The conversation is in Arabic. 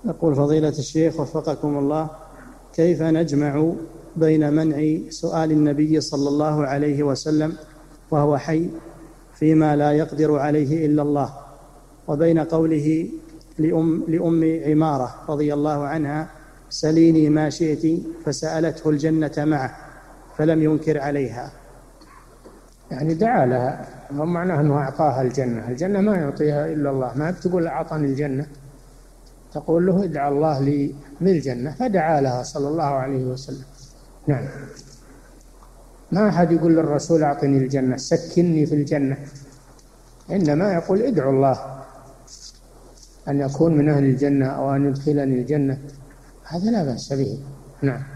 يقول فضيلة الشيخ وفقكم الله: كيف نجمع بين منع سؤال النبي صلى الله عليه وسلم وهو حي فيما لا يقدر عليه إلا الله، وبين قوله لأم عمارة رضي الله عنها: سليني ما شئت، فسألته الجنة معه فلم ينكر عليها؟ يعني دعا لها، معناه أنه أعطاها الجنة ما يعطيها إلا الله، ما بتقول أعطني الجنة، تقول له ادعى الله لي بالجنة، فدعا لها صلى الله عليه وسلم. نعم. ما أحد يقول للرسول أعطني الجنة، سكنني في الجنة، إنما يقول ادعو الله أن يكون من أهل الجنة أو أن يدخلني الجنة، هذا لا بأس به. نعم.